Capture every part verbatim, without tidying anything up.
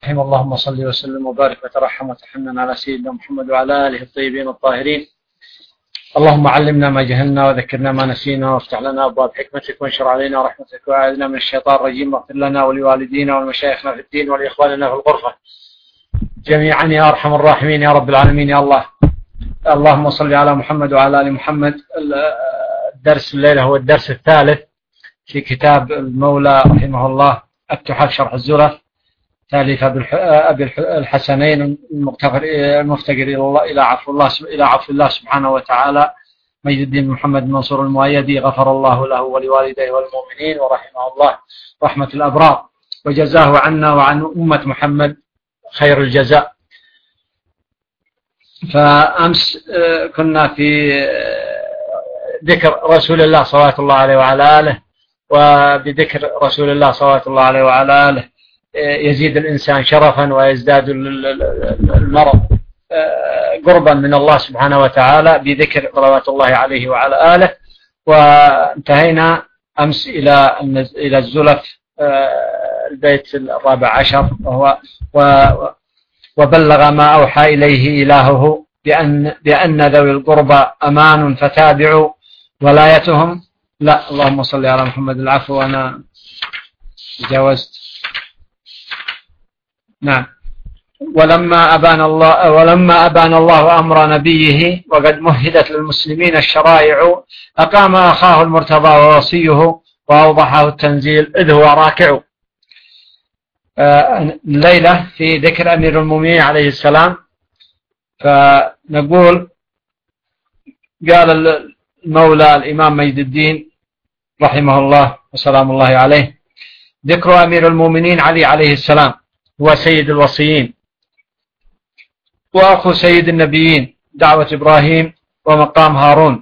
اللهم صل وسلم وبارك وترحم وتحنن على سيدنا محمد وعلى آله الطيبين الطاهرين. اللهم علمنا ما جهلنا وذكرنا ما نسينا وافتح لنا أبواب حكمتك وانشر علينا رحمتك وأعذنا من الشيطان الرجيم واغفر لنا ولوالدينا ولمشايخنا في الدين ولإخواننا في الغرفة جميعا يا أرحم الراحمين يا رب العالمين يا الله. اللهم صل على محمد وعلى آل محمد. الدرس الليلة هو الدرس الثالث في كتاب المولى رحمه الله التحف شرح الزلف تأليف أبي الحسنين المفتقر إلى الله إلى عفو الله إلى عفو الله سبحانه وتعالى مجد الدين محمد منصور المؤيدي غفر الله له ولوالديه والمؤمنين ورحمه الله رحمة الأبرار وجزاه عنا وعن أمة محمد خير الجزاء. فأمس كنا في ذكر رسول الله صلوات الله عليه وعلى آله، وبذكر رسول الله صلوات الله عليه وعلى آله يزيد الإنسان شرفا ويزداد المرض قربا من الله سبحانه وتعالى بذكر صلوات الله عليه وعلى آله. وانتهينا أمس إلى إلى الزلف البيت الرابع عشر، وهو وبلغ ما أوحى إليه إلهه بأن بأن ذوي القربى أمان فتابعوا ولايتهم. لا اللهم صل على محمد. العفو أنا تجاوزت. نعم. ولما أبان الله ولما أبان الله أمر نبيه وقد مهدت للمسلمين الشرائع أقام أخاه المرتضى ووصيه وأوضحه التنزيل إذ هو راكع. الليلة في ذكر أمير المؤمنين عليه السلام. فنقول قال المولى الإمام مجد الدين رحمه الله وسلام الله عليه: ذكر أمير المؤمنين علي عليه السلام هو سيد الوصيين وأخو سيد النبيين، دعوة إبراهيم ومقام هارون،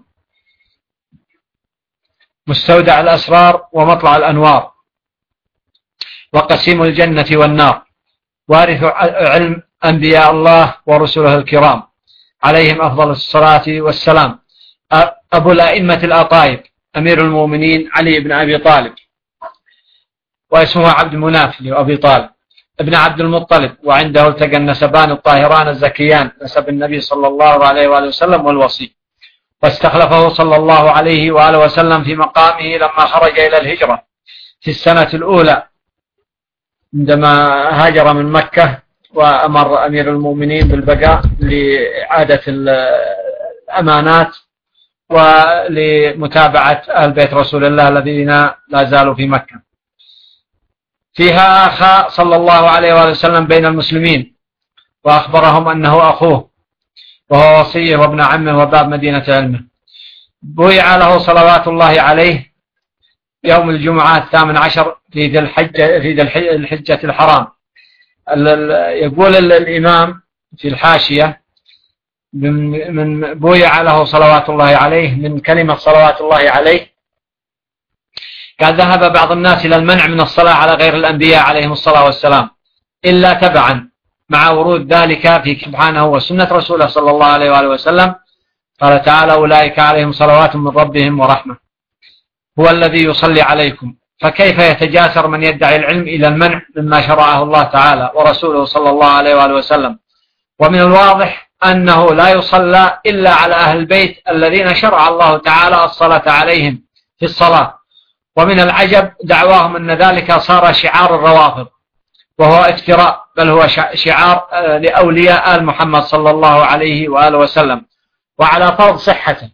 مستودع الأسرار ومطلع الأنوار، وقسيم الجنة والنار، وارث علم أنبياء الله ورسله الكرام عليهم أفضل الصلاة والسلام، أبو الأئمة الأطايب أمير المؤمنين علي بن أبي طالب، واسمه عبد مناف لأبي طالب ابن عبد المطلب، وعنده التقى النسبان الطاهران الزكيان نسب النبي صلى الله عليه وآله وسلم والوصي. واستخلفه صلى الله عليه وآله وسلم في مقامه لما خرج إلى الهجرة في السنة الأولى عندما هاجر من مكة، وأمر أمير المؤمنين بالبقاء لإعادة الأمانات ولمتابعة أهل بيت رسول الله الذين لا زالوا في مكة. فيها أخا صلى الله عليه وآله وسلم بين المسلمين، وأخبرهم أنه أخوه وهو وصيه وابن عمه وباب مدينة علمه. بويع له صلوات الله عليه يوم الجمعة الثامن عشر في ذي الحجة في ذي الحجة الحرام. يقول الإمام في الحاشية من بويع له صلوات الله عليه من كلمة صلوات الله عليه، قال: ذهب بعض الناس إلى المنع من الصلاة على غير الأنبياء عليهم الصلاة والسلام إلا تبعا مع ورود ذلك في سبحانه وسنة رسوله صلى الله عليه وآله وسلم. قال تعالى: أولئك عليهم صلوات من ربهم ورحمة هو الذي يصلي عليكم. فكيف يتجاسر من يدعي العلم إلى المنع مما شرعه الله تعالى ورسوله صلى الله عليه وآله وسلم؟ ومن الواضح أنه لا يصلى إلا على أهل البيت الذين شرع الله تعالى الصلاة عليهم في الصلاة. ومن العجب دعواهم أن ذلك صار شعار الروافض، وهو افتراء، بل هو شعار لأولياء آل محمد صلى الله عليه وآله وسلم وعلى فرض صحته.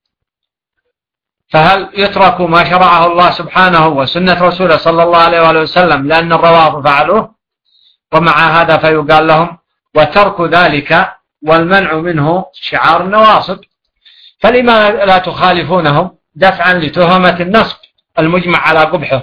فهل يترك ما شرعه الله سبحانه وسنة رسوله صلى الله عليه وآله وسلم لأن الروافض فعلوه؟ ومع هذا فيقال لهم: وترك ذلك والمنع منه شعار النواصب. فلما لا تخالفونهم دفعا لتهمة النصب المجمع على قبحه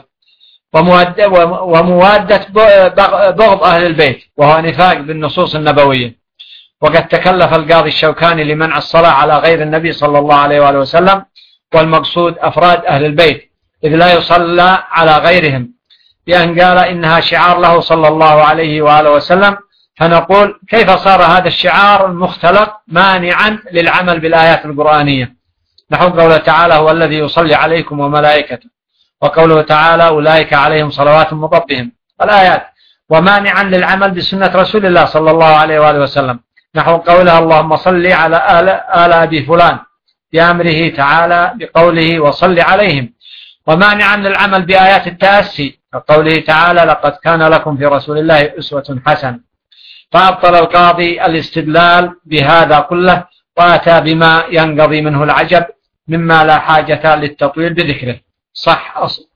وموادة بغض أهل البيت، وهو نفاق بالنصوص النبوية. وقد تكلف القاضي الشوكاني لمنع الصلاة على غير النبي صلى الله عليه وآله وسلم، والمقصود أفراد أهل البيت، إذ لا يصلى على غيرهم، بأن قال إنها شعار له صلى الله عليه وآله وسلم. فنقول: كيف صار هذا الشعار المختلق مانعا للعمل بالآيات القرآنية؟ نحو قوله تعالى: هو الذي يصلي عليكم وملائكته، وقوله تعالى: أولئك عليهم صلوات من ربهم، الآيات. ومانعا للعمل بسنة رسول الله صلى الله عليه وآله وسلم، نحو قولها اللهم صل على آل, آل أبي فلان بأمره تعالى بقوله وصل عليهم، ومانعا للعمل بآيات التأسي قوله تعالى لقد كان لكم في رسول الله أسوة حسنة. فأبطل القاضي الاستدلال بهذا كله وأتى بما ينقضي منه العجب مما لا حاجة للتطويل بذكره. صح أصل.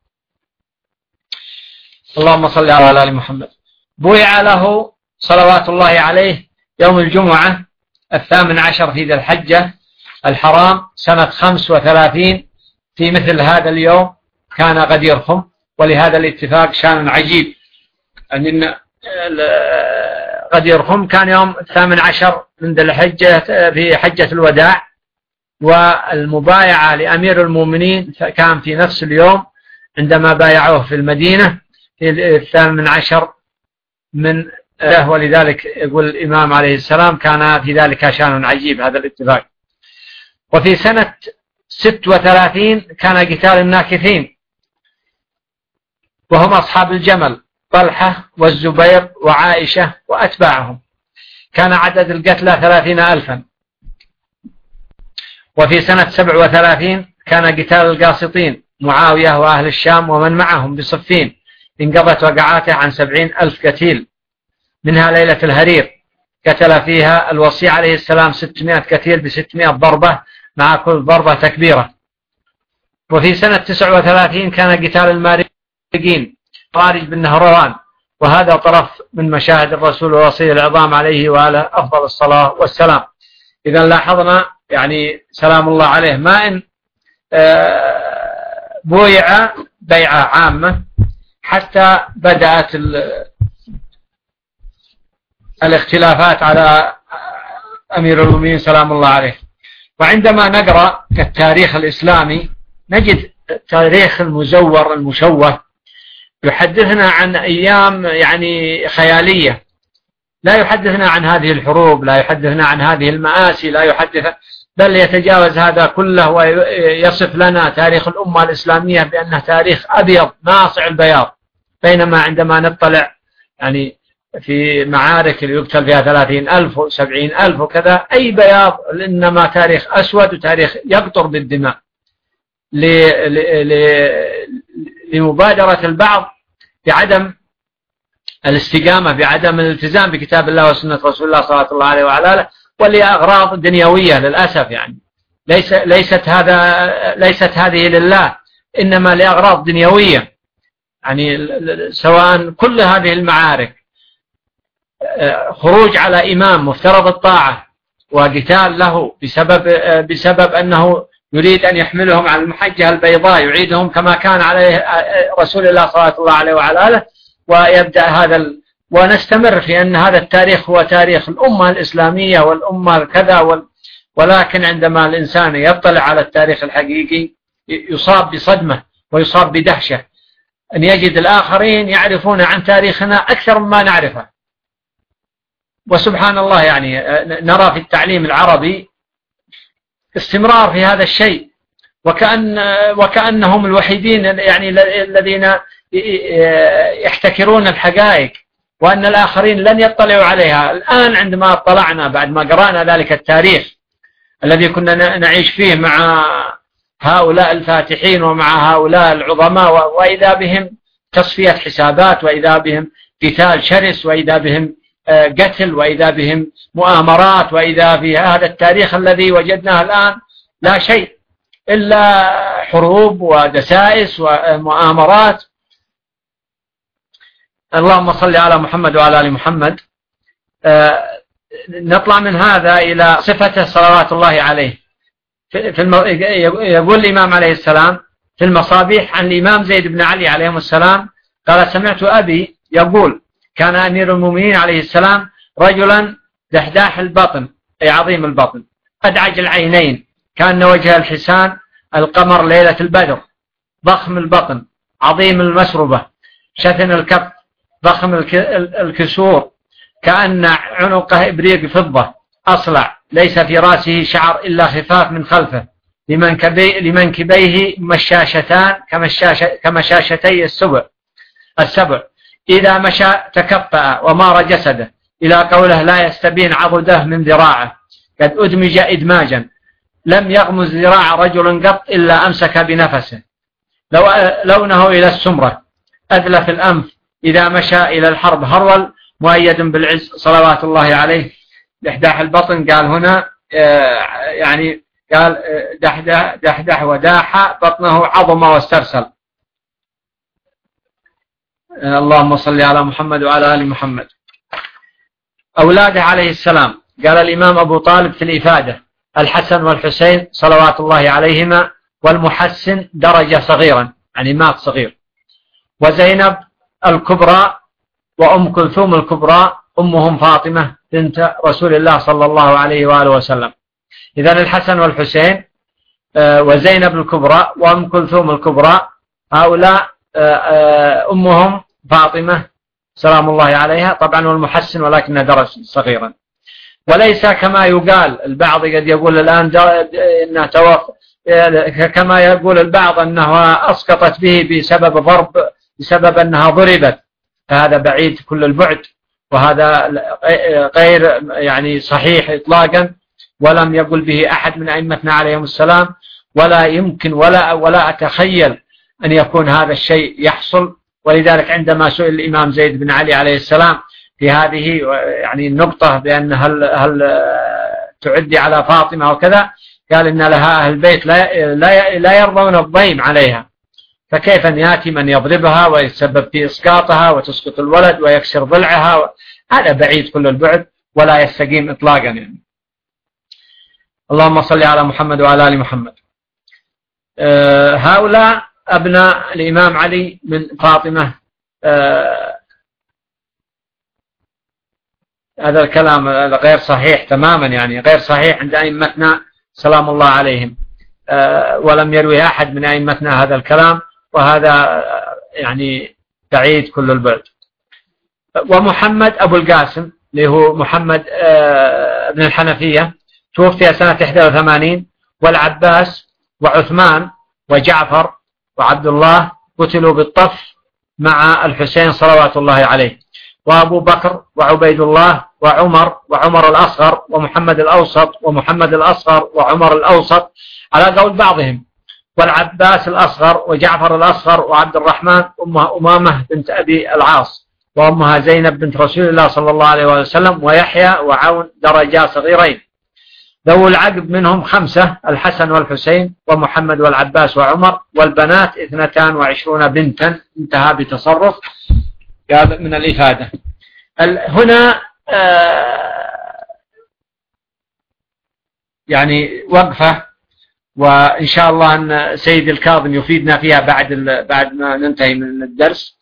اللهم صل على آل محمد. بويع له صلوات الله عليه يوم الجمعة الثامن عشر في ذي الحجة الحرام سنة خمس وثلاثين في مثل هذا اليوم كان غدير خم، ولهذا الاتفاق شان عجيب أن غدير خم كان يوم الثامن عشر من ذي الحجة في حجة الوداع، والمبايعة لأمير المؤمنين كان في نفس اليوم عندما بايعوه في المدينة في الثامن عشر من له، ولذلك يقول الإمام عليه السلام كان في ذلك شان عجيب هذا الاتفاق. وفي سنة ست وثلاثين كان قتال الناكثين وهم أصحاب الجمل طلحة والزبير وعائشة وأتباعهم، كان عدد القتلى ثلاثين ألفا. وفي سنة سبع وثلاثين كان قتال القاسطين معاوية وأهل الشام ومن معهم بصفين، انقضت وقعاته عن سبعين ألف قتيل، منها ليلة الهرير قتل فيها الوصي عليه السلام ستمائة قتيل بستمائة ضربة مع كل ضربة تكبيرة. وفي سنة تسع وثلاثين كان قتال المارقين خارج بالنهروان، وهذا طرف من مشاهد الرسول ووصي العظام عليه وعلى أفضل الصلاة والسلام. إذا لاحظنا يعني سلام الله عليه ما إن بويع بيعة عامة حتى بدأت الاختلافات على أمير المؤمنين سلام الله عليه. وعندما نقرأ التاريخ الإسلامي نجد التاريخ المزور المشوه يحدثنا عن أيام يعني خيالية، لا يحدثنا عن هذه الحروب، لا يحدثنا عن هذه المآسي، لا يحدث بل يتجاوز هذا كله ويصف لنا تاريخ الأمة الإسلامية بأنه تاريخ أبيض ناصع البياض، بينما عندما نطلع يعني في معارك اللي يقتل فيها ثلاثين ألف وسبعين ألف وكذا أي بياض، إنما تاريخ أسود وتاريخ يقطر بالدماء لمبادرة البعض بعدم الاستقامة بعدم الالتزام بكتاب الله وسنة رسول الله صلى الله عليه وعلى آله، ولأغراض دنيوية للأسف. يعني ليس ليست هذا ليست هذه لله، إنما لأغراض دنيوية. يعني سواء كل هذه المعارك خروج على إمام مفترض الطاعة وقتال له بسبب بسبب أنه يريد أن يحملهم على المحجة البيضاء، يعيدهم كما كان عليه رسول الله صلى الله عليه وعلى آله، ويبدأ هذا ال... ونستمر في أن هذا التاريخ هو تاريخ الأمة الإسلامية والأمة كذا وال... ولكن عندما الإنسان يطلع على التاريخ الحقيقي يصاب بصدمة ويصاب بدهشة أن يجد الآخرين يعرفون عن تاريخنا أكثر مما نعرفه. وسبحان الله يعني نرى في التعليم العربي استمرار في هذا الشيء، وكأن وكأنهم الوحيدين يعني الذين يحتكرون الحقائق وأن الآخرين لن يطلعوا عليها. الآن عندما اطلعنا بعد ما قرأنا ذلك التاريخ الذي كنا نعيش فيه مع هؤلاء الفاتحين ومع هؤلاء العظماء، وإذا بهم تصفية حسابات، وإذا بهم قتال شرس، وإذا بهم قتل، وإذا بهم مؤامرات، وإذا في هذا التاريخ الذي وجدناه الآن لا شيء إلا حروب ودسائس ومؤامرات. اللهم صل على محمد وعلى آل محمد. نطلع من هذا إلى صفته صلوات الله عليه. في الم... يقول الإمام عليه السلام في المصابيح عن الإمام زيد بن علي عليه السلام قال سمعت أبي يقول كان أمير المؤمنين عليه السلام رجلا دحداح البطن أي عظيم البطن أدعج العينين كان وجه الحسان القمر ليلة البدر، ضخم البطن عظيم المسربة شثن الكف ضخم الكسور كأن عنقه إبريق فضة أصلع ليس في رأسه شعر إلا خفاف من خلفه لمنكبيه مشاشتان كمشاشتي السبع السبع إذا مشى تكفأ ومار جسده، إلى قوله لا يستبين عضده من ذراعه، قد أدمج إدماجا لم يغمز ذراع رجل قط إلا أمسك بنفسه، لو لونه إلى السمرة، أذلف الأنف، إذا مشى إلى الحرب هرول، مؤيد بالعز صلوات الله عليه. دحداح البطن قال هنا يعني قال دحدح دحدح وداح بطنه عظم واسترسل. اللهم صل على محمد وعلى آل محمد. أولاده عليه السلام، قال الإمام أبو طالب في الإفادة: الحسن والحسين صلوات الله عليهما، والمحسن درجة صغيرا يعني مات صغير، وزينب الكبرى وأم كلثوم الكبرى، أمهم فاطمة بنت رسول الله صلى الله عليه وآله وسلم. إذن الحسن والحسين وزينب الكبرى وأم كلثوم الكبرى، هؤلاء أمهم فاطمة سلام الله عليها طبعا، والمحسن ولكن درجة صغيرا، وليس كما يقال البعض قد يقول الآن إنه توفى، كما يقول البعض أنها أسقطت به بسبب ضرب، بسبب أنها ضربت، فهذا بعيد كل البعد، وهذا غير يعني صحيح إطلاقا، ولم يقل به أحد من أئمتنا عليهم السلام، ولا يمكن ولا ولا أتخيل أن يكون هذا الشيء يحصل. ولذلك عندما سئل الإمام زيد بن علي عليه السلام في هذه يعني النقطة بأن هل هل تعدي على فاطمة وكذا، قال إن لها أهل البيت لا لا لا يرضون الضيم عليها، فكيف أن يأتي من يضربها ويتسبب في إسقاطها وتسقط الولد ويكسر ضلعها؟ هذا بعيد كل البعد ولا يستقيم إطلاقا يعني. اللهم صل على محمد وعلى آل محمد. أه هؤلاء أبناء الإمام علي من فاطمة. أه هذا الكلام غير صحيح تماما، يعني غير صحيح عند أئمتنا سلام الله عليهم، أه ولم يروي أحد من أئمتنا هذا الكلام، وهذا يعني بعيد كل البعد. ومحمد أبو القاسم اللي هو محمد أه بن الحنفية توفي سنة إحدى وثمانين، والعباس وعثمان وجعفر وعبد الله قتلوا بالطف مع الحسين صلوات الله عليه، وأبو بكر وعبيد الله وعمر وعمر الأصغر ومحمد الأوسط ومحمد الأصغر وعمر الأوسط على قول بعضهم، والعباس الأصغر وجعفر الأصغر وعبد الرحمن أمها أمامة بنت أبي العاص، وأمها زينب بنت رسول الله صلى الله عليه وسلم، ويحيى وعون درجات صغيرين. ذو العقب منهم خمسة: الحسن والحسين ومحمد والعباس وعمر، والبنات اثنتان وعشرون بنتا. انتهى بتصرف قال من الإفادة. هنا يعني وقفة، وإن شاء الله أن سيد الكاظم يفيدنا فيها بعد بعد ما ننتهي من الدرس.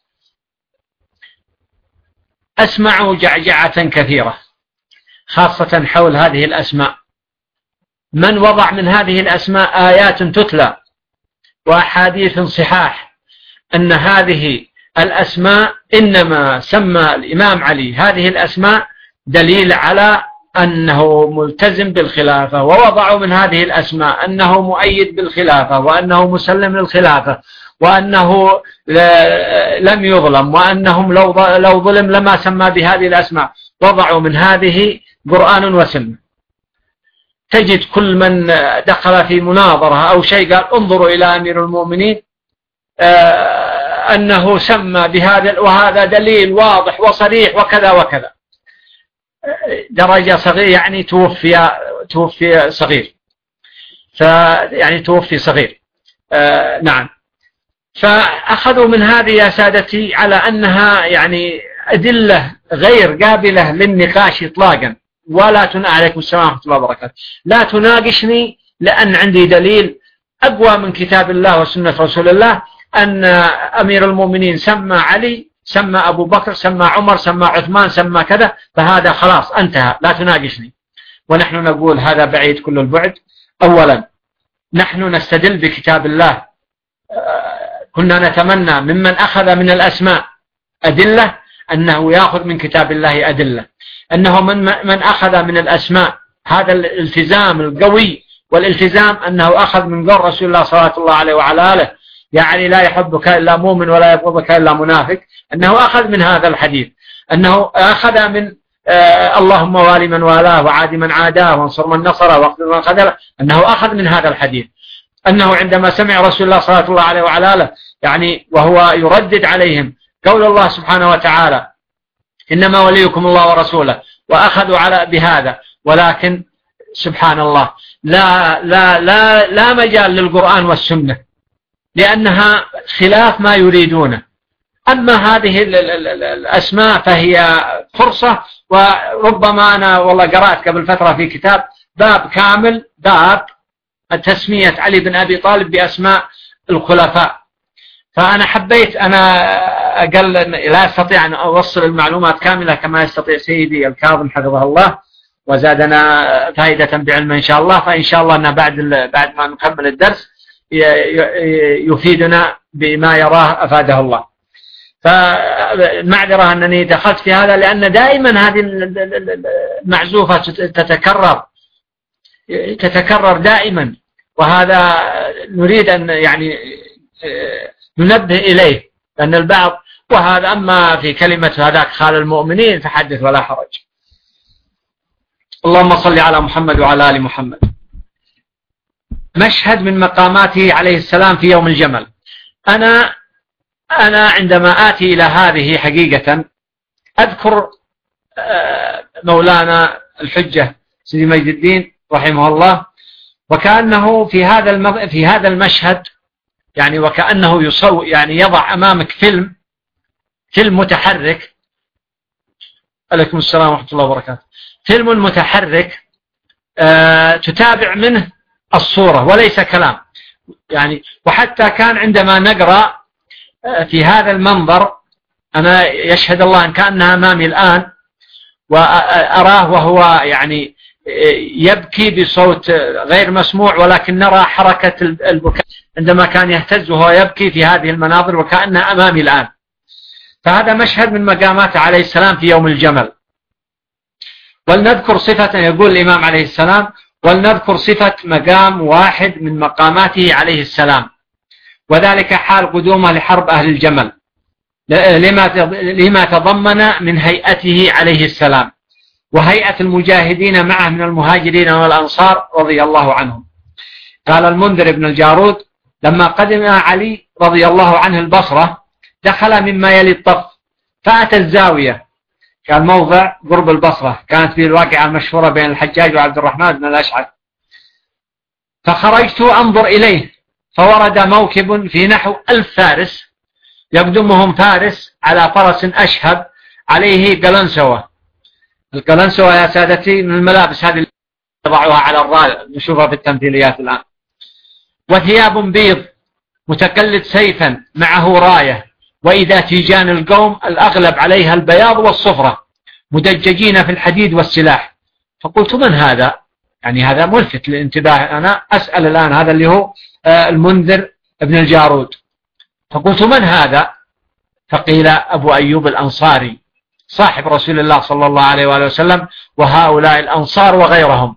أسمع جعجعة كثيرة خاصة حول هذه الأسماء. من وضع من هذه الأسماء آيات تتلى وأحاديث صحاح أن هذه الأسماء إنما سمى الإمام علي هذه الأسماء دليل على أنه ملتزم بالخلافة، ووضعوا من هذه الأسماء أنه مؤيد بالخلافة، وأنه مسلم للخلافة، وأنه لم يظلم، وأنهم لو ظلم لما سمى بهذه الأسماء. وضعوا من هذه قرآن وسنة. تجد كل من دخل في مناظرة أو شيء قال انظروا إلى أمير المؤمنين أنه سمى بهذا، وهذا دليل واضح وصريح وكذا وكذا. درجة صغير يعني توفي توفي صغير، فيعني توفي صغير. آه نعم. فأخذوا من هذه يا سادتي على أنها يعني أدلة غير قابلة للنقاش إطلاقا، ولا تنا عليكم السلام ورحمة الله وبركاته. لا تناقشني لأن عندي دليل أقوى من كتاب الله وسنة رسول الله أن أمير المؤمنين سمى علي، سمى أبو بكر، سمى عمر، سمى عثمان، سمى كذا، فهذا خلاص انتهى، لا تناقشني. ونحن نقول هذا بعيد كل البعد. أولا نحن نستدل بكتاب الله، كنا نتمنى ممن أخذ من الأسماء أدلة أنه يأخذ من كتاب الله أدلة، أنه من, من أخذ من الأسماء هذا الالتزام القوي، والالتزام أنه أخذ من قول رسول الله صلى الله عليه وعلى آله يا علي لا يحبك إلا مؤمن ولا يبغضك إلا منافق، أنه أخذ من هذا الحديث، أنه أخذ من آه اللهم والي من والاه وعادي من عاداه وانصر من نصره واخذل من خذله، أنه أخذ من هذا الحديث، أنه عندما سمع رسول الله صلى الله عليه وعلى آله يعني وهو يردد عليهم قول الله سبحانه وتعالى إنما وليكم الله ورسوله، وأخذوا على بهذا، ولكن سبحان الله لا لا لا لا مجال للقرآن والسنة لأنها خلاف ما يريدونه. أما هذه الأسماء فهي فرصة، وربما أنا والله قرأت قبل فترة في كتاب باب كامل، باب تسمية علي بن أبي طالب بأسماء الخلفاء، فأنا حبيت أنا أقل لا أستطيع أن أوصل المعلومات كاملة كما يستطيع سيدي الكاظم حفظه الله وزادنا فائدة بعلم إن شاء الله، فإن شاء الله أن بعد بعد ما نكمل الدرس يفيدنا بما يراه أفاده الله. فالمعذرة أنني دخلت في هذا لأن دائما هذه المعزوفة تتكرر تتكرر دائما، وهذا نريد أن يعني ننبه إليه، لأن البعض وهذا أما في كلمة هذاك خال المؤمنين فحدث ولا حرج. اللهم صل على محمد وعلى آل محمد. مشهد من مقاماته عليه السلام في يوم الجمل. أنا أنا عندما آتي إلى هذه حقيقة أذكر مولانا الحجة سيدي مجد الدين رحمه الله، وكأنه في هذا المغ... في هذا المشهد يعني وكأنه يصو يعني يضع أمامك فيلم فيلم متحرك. عليكم السلام ورحمة الله وبركاته. فيلم متحرك آه تتابع منه الصورة وليس كلام يعني. وحتى كان عندما نقرأ آه في هذا المنظر، أنا يشهد الله أن كأنها أمامي الآن، وأراه وهو يعني يبكي بصوت غير مسموع، ولكن نرى حركة البكاء عندما كان يهتز وهو يبكي في هذه المناظر وكأنها أمامي الآن. فهذا مشهد من مقاماته عليه السلام في يوم الجمل. ولنذكر صفة، يقول الإمام عليه السلام ولنذكر صفة مقام واحد من مقاماته عليه السلام، وذلك حال قدومه لحرب أهل الجمل لما تضمن من هيئته عليه السلام وهيئة المجاهدين معه من المهاجرين والأنصار رضي الله عنهم. قال المنذر بن الجارود لما قدم علي رضي الله عنه البصرة دخل مما يلي الطف فأتى الزاوية، كان موضع قرب البصرة، كانت في الواقعة المشهورة بين الحجاج وعبد الرحمن بن الأشعث. فخرجت أنظر إليه فورد موكب في نحو ألف فارس يقدمهم فارس على فرس أشهب عليه قلنسوة. القلنسوة يا سادتي من الملابس هذه اللي يضعوها على الراية نشوفها في التمثيليات الآن. وثياب بيض متقلد سيفا معه راية، وإذا تيجان القوم الأغلب عليها البياض والصفرة مدججين في الحديد والسلاح. فقلت من هذا؟ يعني هذا ملفت للانتباه، أنا أسأل الآن هذا اللي هو المنذر ابن الجارود. فقلت من هذا؟ فقيل أبو أيوب الأنصاري صاحب رسول الله صلى الله عليه وآله وسلم وهؤلاء الأنصار وغيرهم.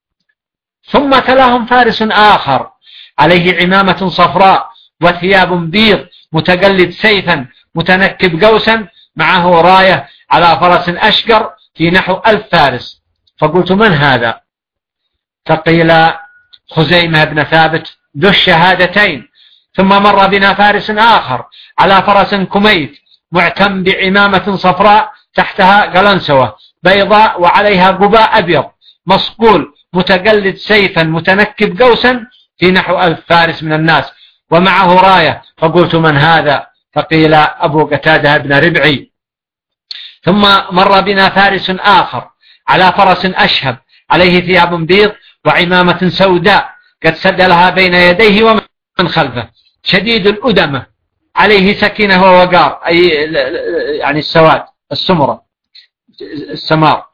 ثم تلاهم فارس آخر عليه عمامة صفراء وثياب بيض متقلد سيفا متنكب قوسا معه راية على فرس أشقر في نحو ألف فارس. فقلت من هذا؟ فقيل خزيمة بن ثابت ذو الشهادتين. ثم مر بنا فارس آخر على فرس كميت معتم بعمامة صفراء تحتها قلنسوة بيضاء وعليها قباء أبيض مصقول متقلد سيفا متنكب قوسا في نحو ألف فارس من الناس ومعه راية. فقلت من هذا؟ فقيل أبو قتادة بن ربعي. ثم مر بنا فارس آخر على فرس أشهب عليه ثياب بيض وعمامة سوداء قد سد لها بين يديه ومن خلفه شديد الأدمة عليه سكينة ووقار، أي يعني السواد السمرة السمار.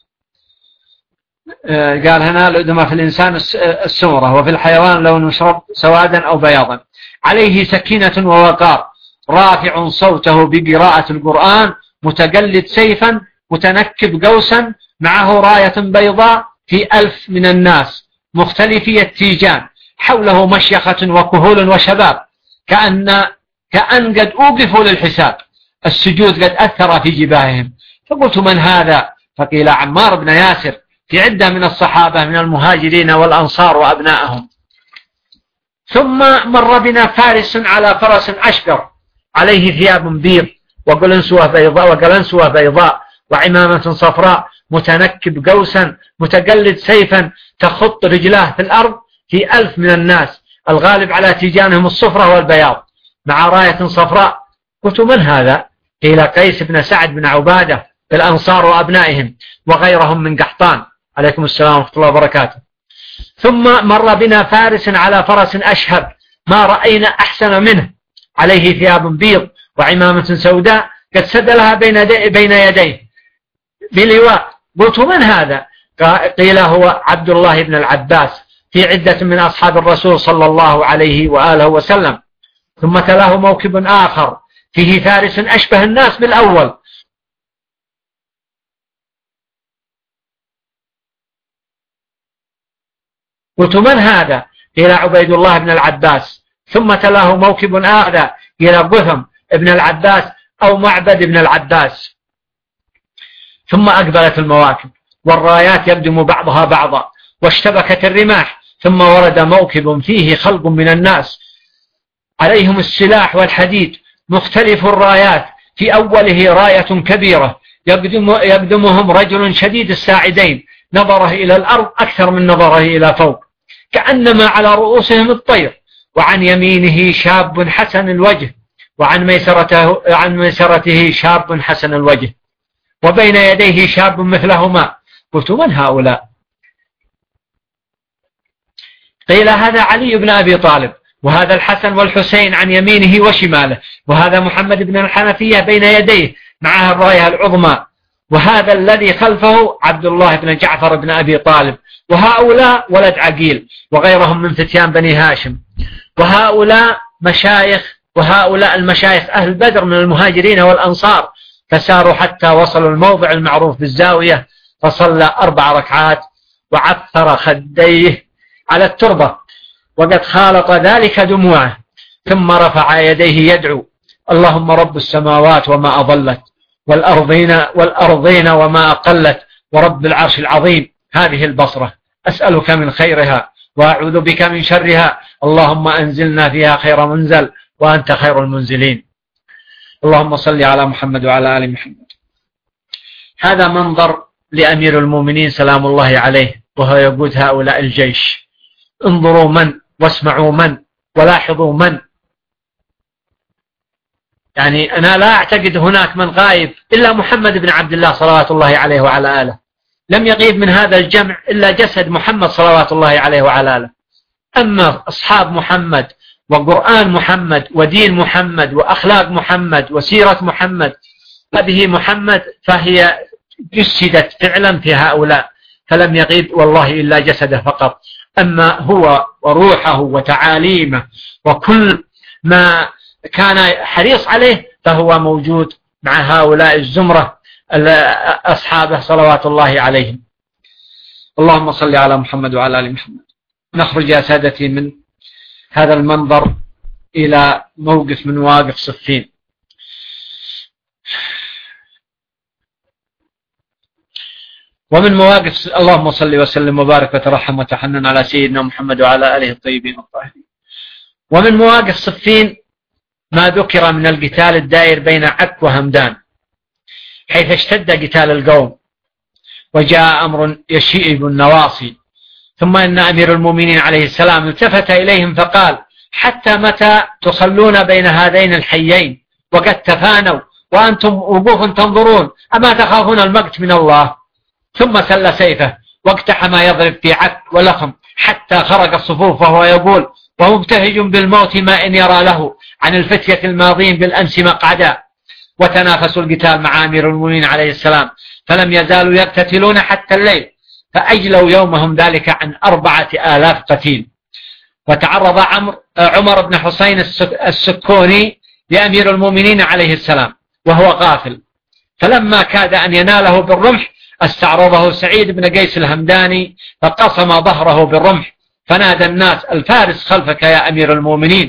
قال هنا الأدمة في الإنسان السمرة، وفي الحيوان لون مشرب سوادا أو بياضا. عليه سكينة ووقار رافع صوته بقراءة القرآن متقلد سيفا متنكب قوسا معه راية بيضاء في ألف من الناس مختلفي التيجان حوله مشيخة وكهول وشباب كأن كأن قد أوقفوا للحساب، السجود قد أثر في جباههم. فقلت من هذا؟ فقيل عمار بن ياسر، في عدة من الصحابة من المهاجرين والأنصار وأبنائهم. ثم مر بنا فارس على فرس أشقر عليه ثياب بيض وقلنسوة بيضاء وقلنسوة بيضاء وعمامة صفراء، متنكب قوسا متقلد سيفا، تخط رجلاه في الأرض في ألف من الناس، الغالب على تيجانهم الصفرة والبياض، مع راية صفراء. قلت من هذا؟ قيل قيس بن سعد بن عبادة بالأنصار وأبنائهم وغيرهم من قحطان. عليكم السلام ورحمة الله وبركاته. ثم مر بنا فارس على فرس أشهب، ما رأينا أحسن منه، عليه ثياب بيض وعمامة سوداء قد سدلها بين بين يديه بلواء. قلت من هذا؟ قيل هو عبد الله بن العباس، في عدة من أصحاب الرسول صلى الله عليه وآله وسلم. ثم تلاه موكب آخر فيه فارس أشبه الناس بالأول، قلت من هذا؟ قيل عبيد الله بن العباس. ثم تلاه موكب آخر قيل قثم ابن العباس أو معبد بن العباس. ثم أقبلت المواكب والرايات يقدم بعضها بعضا، واشتبكت الرماح. ثم ورد موكب فيه خلق من الناس عليهم السلاح والحديد، مختلف الرايات، في أوله راية كبيرة يقدم يقدمهم رجل شديد الساعدين، نظره إلى الأرض أكثر من نظره إلى فوق، كأنما على رؤوسهم الطير. وعن يمينه شاب حسن الوجه، وعن ميسرته, عن ميسرته شاب حسن الوجه، وبين يديه شاب مثلهما. قلت من هؤلاء؟ قيل هذا علي بن أبي طالب، وهذا الحسن والحسين عن يمينه وشماله، وهذا محمد بن الحنفية بين يديه معها الراية العظمى، وهذا الذي خلفه عبد الله بن جعفر بن أبي طالب، وهؤلاء ولد عقيل وغيرهم من فتيان بني هاشم، وهؤلاء مشايخ وهؤلاء المشايخ أهل بدر من المهاجرين والأنصار. فساروا حتى وصلوا الموضع المعروف بالزاوية، فصلى أربع ركعات وعثر خديه على التربة، وقد خالط ذلك دموعه، ثم رفع يديه يدعو: اللهم رب السماوات وما أضلت، والأرضين, والأرضين وما أقلت، ورب العرش العظيم، هذه البصرة أسألك من خيرها وأعوذ بك من شرها، اللهم أنزلنا فيها خير منزل وأنت خير المنزلين. اللهم صل على محمد وعلى آل محمد. هذا منظر لأمير المؤمنين سلام الله عليه وهو يقود هؤلاء الجيش. انظروا من واسمعوا من ولاحظوا من. يعني أنا لا أعتقد هناك من غائب إلا محمد بن عبد الله صلوات الله عليه وعلى آله، لم يغيب من هذا الجمع إلا جسد محمد صلوات الله عليه وعلى آله. أما أصحاب محمد وقرآن محمد ودين محمد وأخلاق محمد وسيرة محمد، هذه محمد فهي جسدت فعلا في هؤلاء، فلم يغيب والله إلا جسده فقط. أما هو وروحه وتعاليمه وكل ما كان حريص عليه فهو موجود مع هؤلاء الزمرة أصحابه صلوات الله عليهم. اللهم صل على محمد وعلى آل محمد. نخرج يا سادتي من هذا المنظر إلى موقف من مواقف صفين. ومن مواقف اللهم صل وسلم وبارك وترحم وتحنن على سيدنا محمد وعلى آله الطيبين الطاهرين. ومن مواقف صفين ما ذكر من القتال الدائر بين عك وهمدان، حيث اشتد قتال القوم وجاء أمر يشيب النواصي. ثم إن أمير المؤمنين عليه السلام التفت إليهم فقال: حتى متى تصلون بين هذين الحيين وقد تفانوا وأنتم وقوف تنظرون؟ أما تخافون المقت من الله؟ ثم سل سيفه واقتحم يضرب في عك ولخم حتى خرج الصفوف، وهو يقول ومبتهج بالموت ما إن يرى له عن الفتية الماضين بالأمس مقعدا. وتنافسوا القتال مع أمير المؤمنين عليه السلام، فلم يزالوا يقتتلون حتى الليل، فأجلوا يومهم ذلك عن أربعة آلاف قتيل. وتعرض عمر, عمر بن حسين السكوني لأمير المؤمنين عليه السلام وهو غافل، فلما كاد أن يناله بالرمح استعرضه سعيد بن قيس الهمداني فقصم ظهره بالرمح، فنادى الناس: الفارس خلفك يا أمير المؤمنين.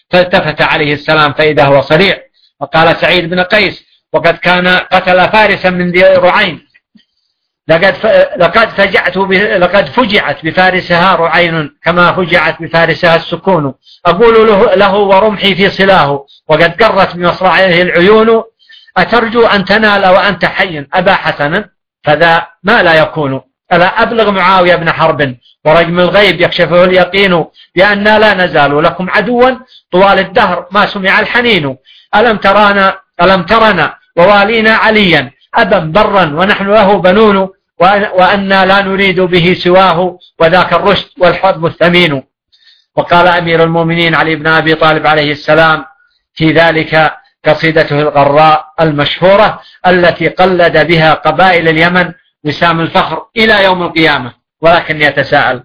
فالتفت عليه السلام فإذا هو صريع، وقال سعيد بن قيس: وقد كان قتل فارسا من ذي رعين، لقد لقد فجعت لقد فجعت بفارسها رعين كما فجعت بفارسها السكون، أقول له, له ورمحي في صلاه، وقد قرت بمصرعه العيون، أترجو أن تنال وأنت حي أبا حسن فذا ما لا يكون. ألا أبلغ معاوية بن حرب ورجم الغيب يكشفه اليقين بأننا لا نزال لكم عدوا طوال الدهر ما سمع الحنين. ألم ترانا ألم ترنا ووالينا عليا أبا برا ونحن له بنون، وأنا لا نريد به سواه وذاك الرشد والحب الثمين. وقال أمير المؤمنين علي بن أبي طالب عليه السلام في ذلك قصيدته الغراء المشهورة التي قلد بها قبائل اليمن وسام الفخر إلى يوم القيامة، ولكن يتساءل: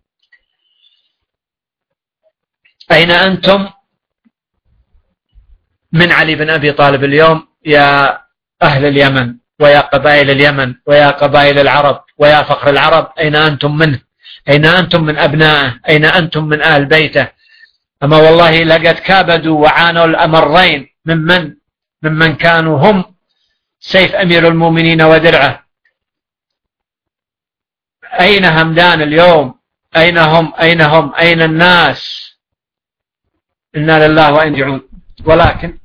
أين أنتم من علي بن أبي طالب اليوم يا أهل اليمن ويا قبائل اليمن ويا قبائل العرب ويا فخر العرب؟ أين أنتم منه؟ أين أنتم من أبنائه؟ أين أنتم من أهل بيته؟ أما والله لقد كابدوا وعانوا الأمرين ممن ممن كانوا هم سيف أمير المؤمنين ودرعه. أين همدان اليوم؟ أين هم؟ أين هم؟ أين الناس؟ إنا لله وإنا راجعون. ولكن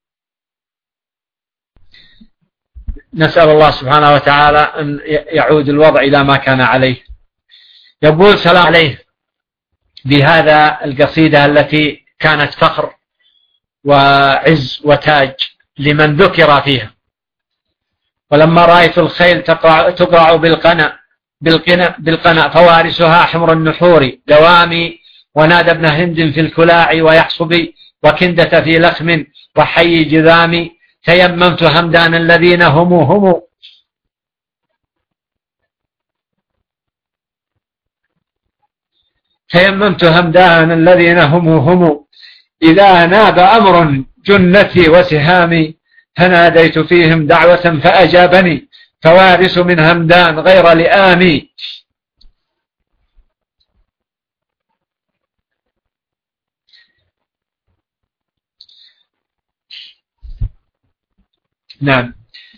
نسأل الله سبحانه وتعالى أن يعود الوضع إلى ما كان عليه. يقول سلام عليه بهذا القصيدة التي كانت فخر وعز وتاج لمن ذكر فيها: ولما رأيت الخيل تقرع, تقرع بالقنا بالقنا بالقنا فوارسها حمر النحور دوامي، ونادى ابن هند في الكلاع ويحصبي، وكندة في لخم وحي جذامي، تيممت همدان الذين هم هم تيممت همدان الذين هم هم إذا ناب أمر جنتي وسهامي، فناديت فيهم دعوة فأجابني، فوارس من همدان غير لآمي. نعم.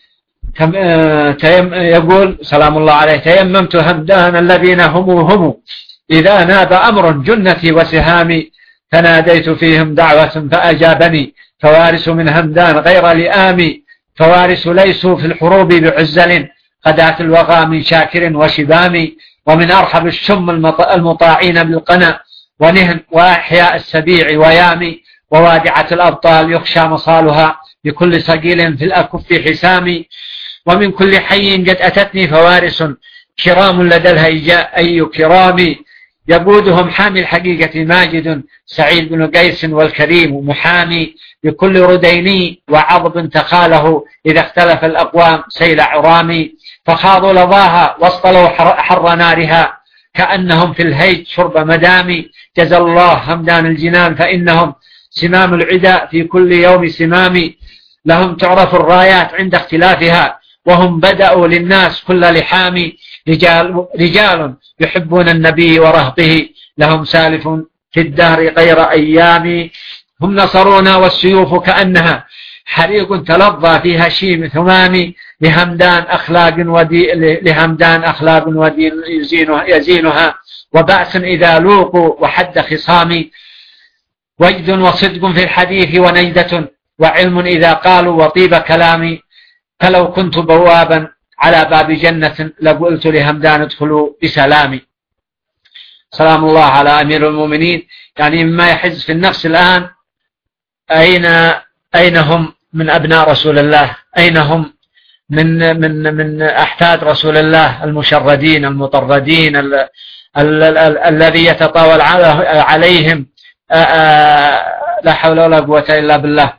يقول سلام الله عليه: تيممت همدان الذين هم هم إذا ناب أمر جنتي وسهامي، فناديت فيهم دعوة فأجابني، فوارس من همدان غير لآمي. فوارس ليسوا في الحروب بعزل، قدعة الوغى من شاكر وشبام، ومن أرحب الشم المطاعين بالقنا، ونهن وأحياء السبيع ويامي، ووادعة الأبطال يخشى مصالها بكل صقيل في الأكف حسامي. ومن كل حي قد أتتني فوارس كرام لدى الهيجاء أي كرامي، يقودهم حامي الحقيقة ماجد سعيد بن قيس والكريم محامي، بكل رديني وعضب تخاله إذا اختلف الأقوام سيل عرامي، فخاضوا لظاها واصطلوا حر نارها كأنهم في الهيج شرب مدامي. جزى الله همدان الجنان فإنهم سمام العداء في كل يوم سمامي، لهم تعرف الرايات عند اختلافها، وهم بدأوا للناس كل لحام. رجال, رجال يحبون النبي ورهطه، لهم سالف في الدهر غير أيام. هم نصرونا والسيوف كأنها حريق تلظى في هشيم ثمام، لهمدان أخلاق ودي لهمدان أخلاق ودين يزينها, يزينها وبأس إذا لوقوا وحد خصام، وجد وصدق في الحديث ونجدة وعلم إذا قالوا وطيب كلامي، فلو كنت بوابا على باب جنة لقلت لهمدان ادخلوا بسلامي. سلام الله على أمير المؤمنين. يعني مما يحز في النفس الآن: أين أين هم من أبناء رسول الله؟ أين هم من من من أحفاد رسول الله المشردين المطردين ال ال ال ال الذي يتطاول عليهم آآ آآ لا حول ولا قوة إلا بالله.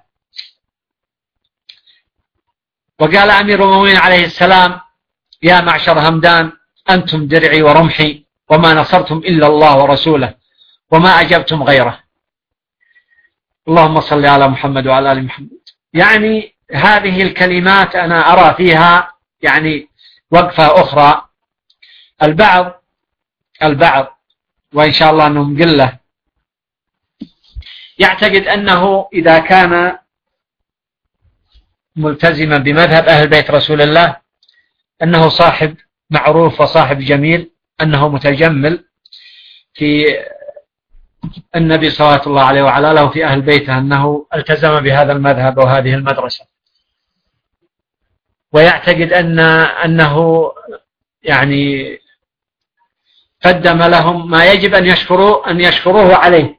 وقال أمير المؤمنين عليه السلام: يا معشر همدان أنتم درعي ورمحي، وما نصرتم إلا الله ورسوله، وما أجبتم غيره. اللهم صل على محمد وعلى آل محمد. يعني هذه الكلمات أنا أرى فيها يعني وقفة أخرى. البعض البعض وإن شاء الله أنهم قلة يعتقد أنه إذا كان ملتزما بمذهب أهل بيت رسول الله أنه صاحب معروف وصاحب جميل، أنه متجمل في النبي صلى الله عليه وعلى آله في أهل بيته، أنه التزم بهذا المذهب وهذه المدرسة، ويعتقد أن أنه يعني قدم لهم ما يجب أن يشكروا أن يشكروه عليه.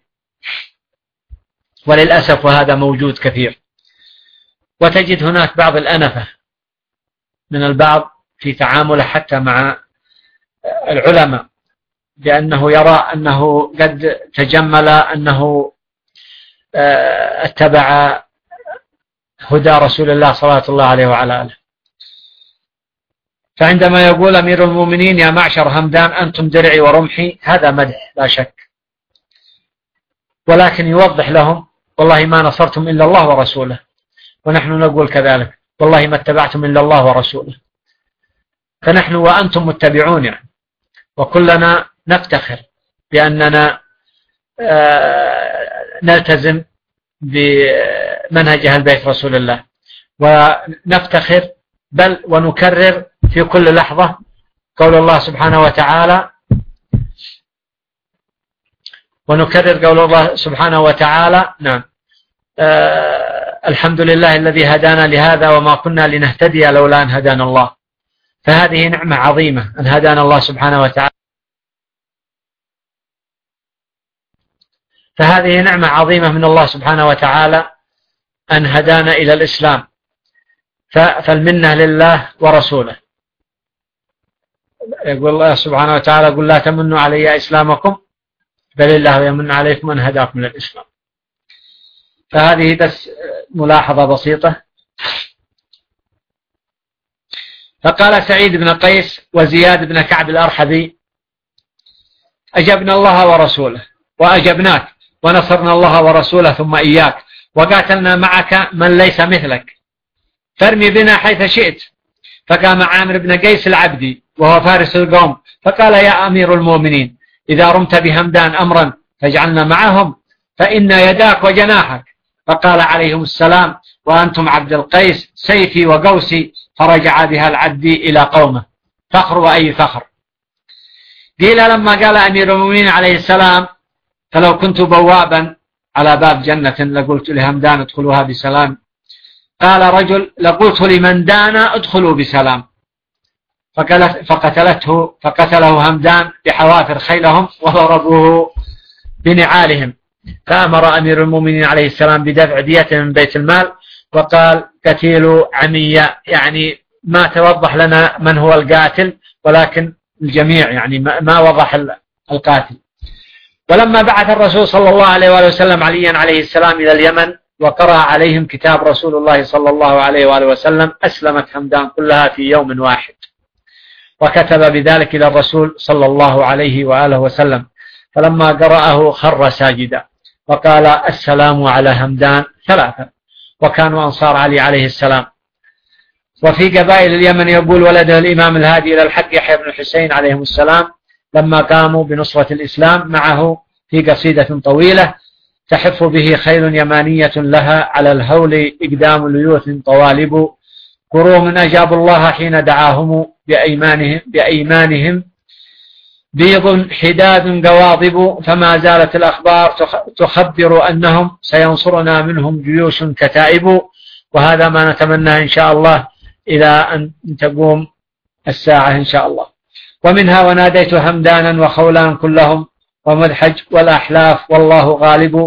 وللأسف وهذا موجود كثير. وتجد هناك بعض الأنفة من البعض في تعامله حتى مع العلماء، بأنه يرى أنه قد تجمل، أنه اتبع هدى رسول الله صلى الله عليه وعلى آله. فعندما يقول أمير المؤمنين يا معشر همدان أنتم درعي ورمحي، هذا مدح لا شك، ولكن يوضح لهم والله ما نصرتم إلا الله ورسوله، ونحن نقول كذلك والله ما اتبعتم إلا الله ورسوله. فنحن وأنتم متبعون يعني، وكلنا نفتخر بأننا نلتزم بمنهج أهل بيت رسول الله، ونفتخر بل ونكرر في كل لحظة قول الله سبحانه وتعالى ونكرر قول الله سبحانه وتعالى نعم آه الحمد لله الذي هدانا لهذا وما كنا لنهتدي لولا أن هدانا الله. فهذه نعمة عظيمة أن هدانا الله سبحانه وتعالى، فهذه نعمة عظيمة من الله سبحانه وتعالى أن هدانا إلى الإسلام، فالمنة لله ورسوله. يقول الله سبحانه وتعالى قل لا تمنوا علي إسلامكم بل الله يمن عليكم أن هداكم للإسلام. فهذه بس ملاحظة بسيطة. فقال سعيد بن قيس وزياد بن كعب الأرحبي أجبنا الله ورسوله وأجبناك ونصرنا الله ورسوله ثم إياك، وقاتلنا معك من ليس مثلك، فارمي بنا حيث شئت. فقام عامر بن قيس العبدي وهو فارس القوم فقال يا أمير المؤمنين إذا رمت بهمدان أمرا فاجعلنا معهم فإن يداك وجناحك. فقال عليهم السلام وأنتم عبد القيس سيفي وقوسي. فرجع بها العبدي إلى قومه. فخر وأي فخر. قيل لما قال أمير المؤمنين عليه السلام فلو كنت بوابا على باب جنة لقلت لهمدان ادخلوها بسلام. قال رجل لقلت لمن دان ادخلوا بسلام. فقتلته فقتله همدان بحوافر خيلهم وضربوه بنعالهم. فأمر أمير المؤمنين عليه السلام بدفع دية من بيت المال، وقال قتيل عمية، يعني ما توضح لنا من هو القاتل، ولكن الجميع يعني ما وضح القاتل. ولما بعث الرسول صلى الله عليه وآله وسلم عليا عليه السلام إلى اليمن وقرأ عليهم كتاب رسول الله صلى الله عليه وآله وسلم أسلمت همدان كلها في يوم واحد، وكتب بذلك إلى الرسول صلى الله عليه وآله وسلم. فلما قرأه خر ساجدا وقال السلام على همدان ثلاثة، وكانوا أنصار علي عليه السلام. وفي قبائل اليمن يقول ولده الإمام الهادي إلى الحق يحيى بن حسين عليهم السلام لما قاموا بنصرة الإسلام معه في قصيدة طويلة تحف به خيل يمانية لها على الهول إقدام ليوث طوالب، قروم أجابوا الله حين دعاهم بأيمانهم, بأيمانهم بيض حداد قواضب، فما زالت الأخبار تخبر أنهم سينصرنا منهم جيوش كتائب. وهذا ما نتمنى إن شاء الله إلى أن تقوم الساعة إن شاء الله. ومنها وناديت همدانا وخولان كلهم ومدحج والأحلاف والله غالب،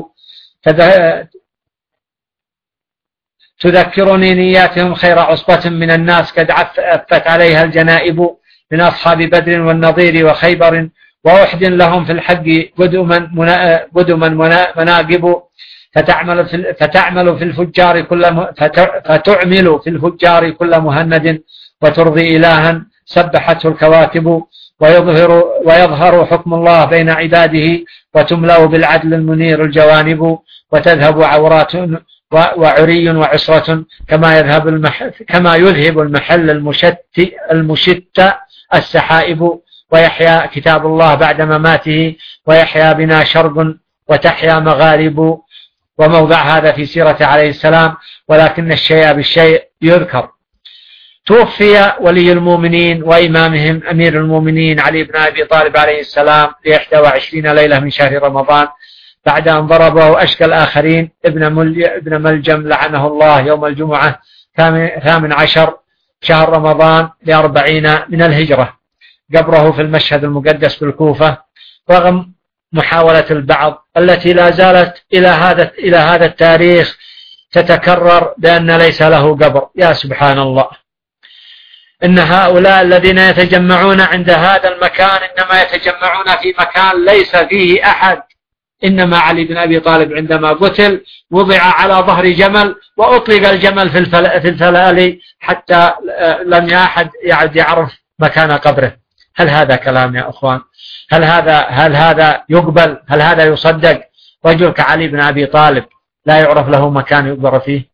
تذكرني نياتهم خير عصبة من الناس قد عفت عليها الجنائب، من أصحاب بدر والنظير وخيبر وأحد لهم في الحق قدما مناقب، فتعمل في فتعمل في الفجار كل فتعمل في الفجار كل مهند، وترضي إلها سبحته الكواكب، ويظهر ويظهر حكم الله بين عباده، وتملأ بالعدل المنير الجوانب، وتذهب عورات وعري وعسرة كما يذهب المح كما يذهب المحل المشت المشت السحائب، ويحيا كتاب الله بعد مماته، ويحيا بنا شرق وتحيا مغارب، وموضع هذا في سيرة عليه السلام، ولكن الشيء بالشيء يذكر. توفي ولي المؤمنين وإمامهم أمير المؤمنين علي بن أبي طالب عليه السلام في إحدى وعشرين ليلة من شهر رمضان، بعد أن ضربه أشقى الآخرين ابن, مل... ابن ملجم لعنه الله يوم الجمعة ثامن عشر شهر رمضان لأربعين من الهجرة. قبره في المشهد المقدس بالكوفة، رغم محاولة البعض التي لا زالت إلى هذا إلى هذا التاريخ تتكرر بأن ليس له قبر. يا سبحان الله، إن هؤلاء الذين يتجمعون عند هذا المكان إنما يتجمعون في مكان ليس فيه أحد. إنما علي بن أبي طالب عندما قتل وضع على ظهر جمل وأطلق الجمل في الفلال حتى لم أحد يعد يعرف مكان قبره. هل هذا كلام يا أخوان؟ هل هذا هل هذا يقبل؟ هل هذا يصدق؟ رجل كعلي بن أبي طالب لا يعرف له مكان يقبر فيه.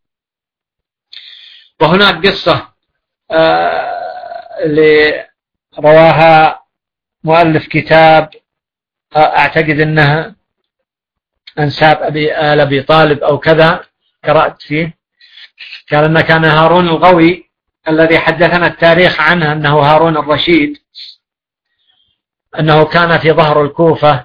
وهناك قصة اللي رواها مؤلف كتاب أعتقد أنها أنساب أبي آل أبي طالب أو كذا، قرأت فيه، قال أن كان هارون الغوي الذي حدثنا التاريخ عنه أنه هارون الرشيد، أنه كان في ظهر الكوفة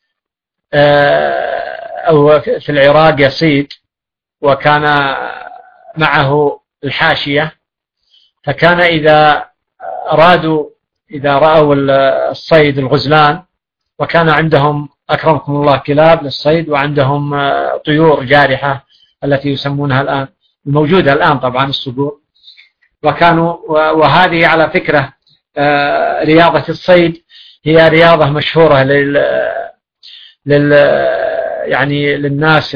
أو في العراق يصيد، وكان معه الحاشية، فكان إذا أرادوا إذا رأوا الصيد الغزلان، وكان عندهم أكرمكم الله كلاب للصيد، وعندهم طيور جارحة التي يسمونها الآن الموجودة الآن طبعا الصقور، وكانوا وهذه على فكرة رياضة الصيد هي رياضة مشهورة لل لل يعني للناس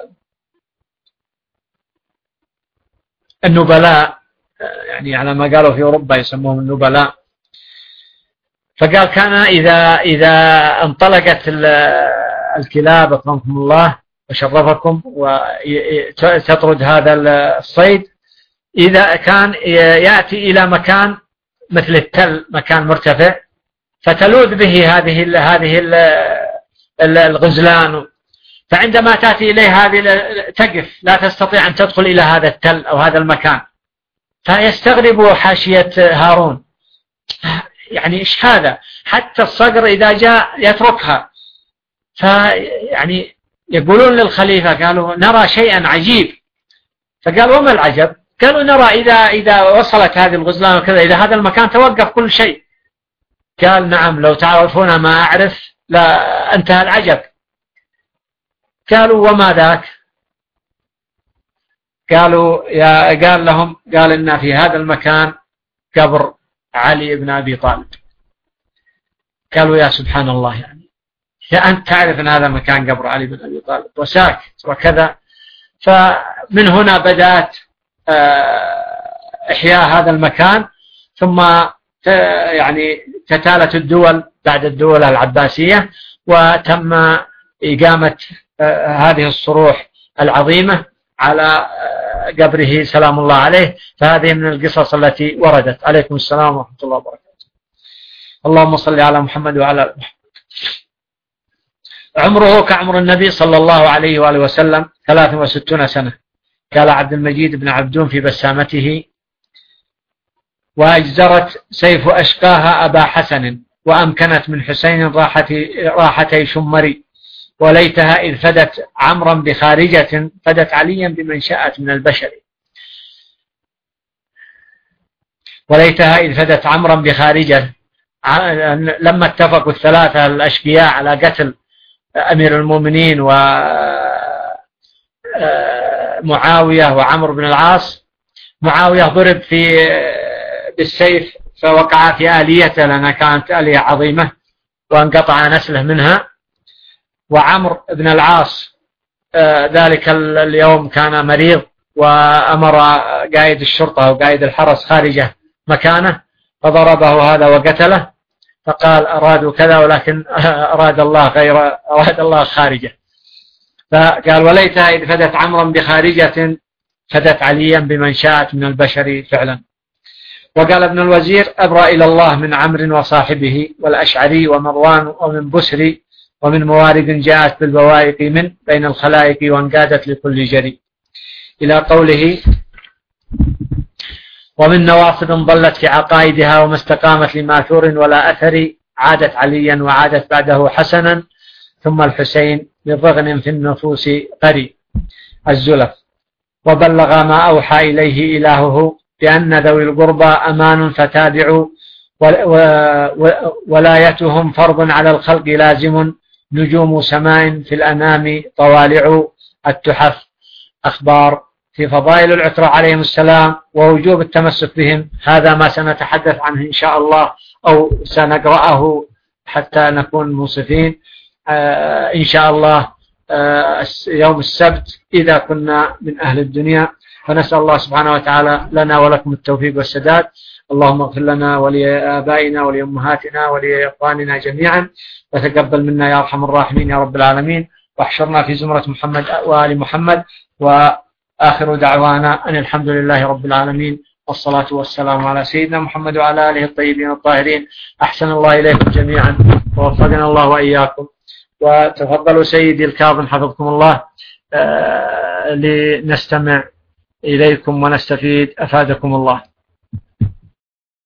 النبلاء، يعني على ما قالوا في أوروبا يسموهم النبلاء. فقال كان إذا إذا انطلقت الكلاب أكرمكم الله وشرفكم وتطرد هذا الصيد، إذا كان يأتي إلى مكان مثل التل، مكان مرتفع، فتلوذ به هذه هذه الغزلان، فعندما تأتي إليه هذه تقف، لا تستطيع أن تدخل إلى هذا التل أو هذا المكان، فيستغرب حاشية هارون، يعني إيش هذا؟ حتى الصقر إذا جاء يتركها. فيعني يقولون للخليفة، قالوا نرى شيئا عجيب. فقال وما العجب؟ قالوا نرى إذا إذا وصلت هذه الغزلان وكذا إلى هذا المكان توقف كل شيء. قال نعم لو تعرفون ما أعرف لا انتهى العجب. قالوا وما ذاك؟ قالوا يا قال لهم قال إن في هذا المكان قبر علي بن أبي طالب. قالوا يا سبحان الله، يعني أنت تعرف أن هذا مكان قبر علي بن أبي طالب وساكت وكذا. فمن هنا بدأت إحياء هذا المكان، ثم يعني تتالت الدول بعد الدول العباسية، وتم إقامة هذه الصروح العظيمة على قبره سلام الله عليه. فهذه من القصص التي وردت. عليكم السلام ورحمة الله وبركاته. اللهم صل على محمد وعلى آل محمد. عمره كعمر النبي صلى الله عليه وآله وسلم ثلاث وستون سنة. قال عبد المجيد بن عبدون في بسامته: وأجزرت سيف أشقاها أبا حسن، وأمكنت من حسين راحتي شمري، وليتها إذ فدت عمرا بخارجة فدت عليا بمن شاءت من البشر. وليتها إذ فدت عمرا بخارجة، لما اتفقوا الثلاثة الأشقياء على قتل أمير المؤمنين ومعاوية وعمر بن العاص، معاوية ضرب في بالسيف فوقع في آليته، لأنها كانت آلية عظيمة وانقطع نسله منها. وعمر بن العاص ذلك اليوم كان مريض، وأمر قائد الشرطة وقائد الحرس خارجه مكانه، فضربه هذا وقتله، فقال أرادوا كذا ولكن أراد الله غير أراد الله خارجه. فقال وليتها إذ فدت عمرا بخارجة فدت عليا بمن شاءت من البشر فعلا. وقال ابن الوزير: أبرأ إلى الله من عمرو وصاحبه والأشعري ومروان ومن بسري ومن موارد جاءت بالبوائق من بين الخلائق وانقادت لكل جري، إلى قوله ومن نواصب ضلت في عقائدها وما استقامت لماثور ولا أثر، عادت عليا وعادت بعده حسنا ثم الحسين للرغم في النفوس قري. الزلف. وبلغ ما أوحى إليه إلهه بأن ذوي القربى أمان فتابعوا، ولايتهم فرض على الخلق لازم، نجوم سماء في الأنام طوالع. التحف. أخبار في فضائل العترة عليهم السلام ووجوب التمسك بهم، هذا ما سنتحدث عنه إن شاء الله أو سنقرأه حتى نكون منصفين آه إن شاء الله آه يوم السبت إذا كنا من أهل الدنيا. فنسأل الله سبحانه وتعالى لنا ولكم التوفيق والسداد. اللهم اغفر لنا ولآبائنا ولأمهاتنا ولإخواننا جميعا، وتقبل منا يا أرحم الراحمين يا رب العالمين، واحشرنا في زمرة محمد وآل محمد. وآخر دعوانا أن الحمد لله رب العالمين، والصلاة والسلام على سيدنا محمد وعلى آله الطيبين الطاهرين. أحسن الله إليكم جميعا ووفقنا الله وإياكم. وتفضلوا سيدي الكاظم حفظكم الله آه لنستمع إليكم ونستفيد، أفادكم الله.